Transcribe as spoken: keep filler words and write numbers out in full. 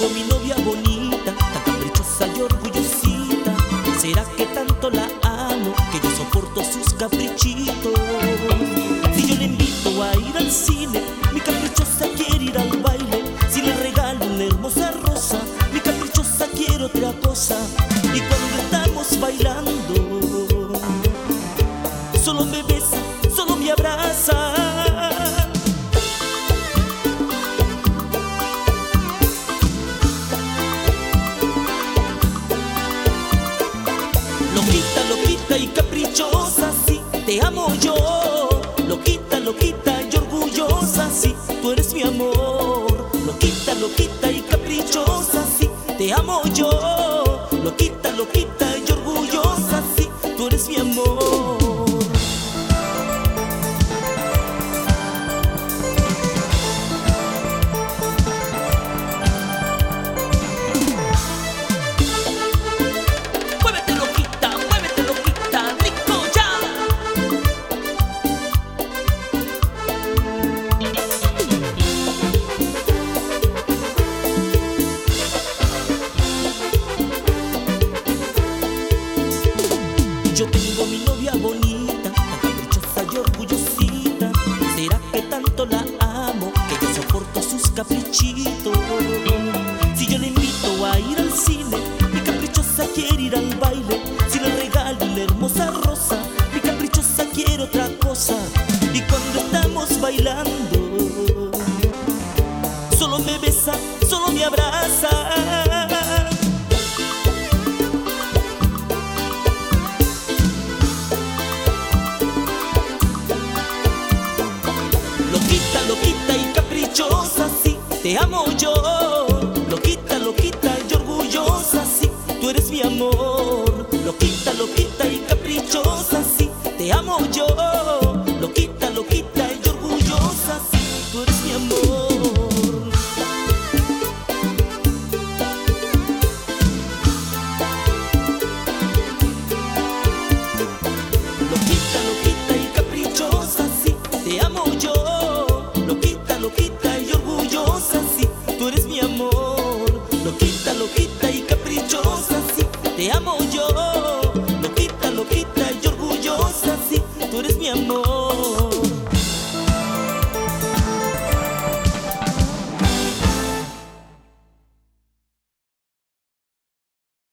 mi novia bonita, tan caprichosa y orgullosita. ¿Será que tanto la amo que yo soporto sus caprichitos? Si yo le invito a ir al cine, mi caprichosa quiere ir al baile. Si le regalo una hermosa rosa, mi caprichosa quiere otra cosa. Y cuando estamos bailando, solo me besa, solo me abraza. Loquita, loquita y caprichosa, sí, te amo yo. Loquita, loquita y orgullosa, sí, tú eres mi amor. Loquita, loquita y caprichosa, sí, te amo yo. Loquita, loquita y orgullosa, sí, tú eres mi amor. Yo tengo mi novia bonita, tan caprichosa y orgullosita. ¿Será que tanto la amo que yo soporto sus caprichitos? Si yo le invito a ir al cine, mi caprichosa quiere ir al baile. Si le regalo una hermosa rosa, mi caprichosa quiere otra cosa. Y cuando estamos bailando, solo me besa, solo me abraza. Loquita, loquita y caprichosa, sí, te amo yo. Loquita, loquita y orgullosa, sí, tú eres mi amor. Loquita, loquita y caprichosa, sí, te amo yo. Loquita, loquita y orgullosa, sí, tú eres mi amor. Loquita, loquita y caprichosa, sí, te amo yo. Loquita, loquita y orgullosa, sí, tú eres mi amor. Loquita, loquita y caprichosa, sí, te amo yo. Loquita, loquita y orgullosa, sí, tú eres mi amor.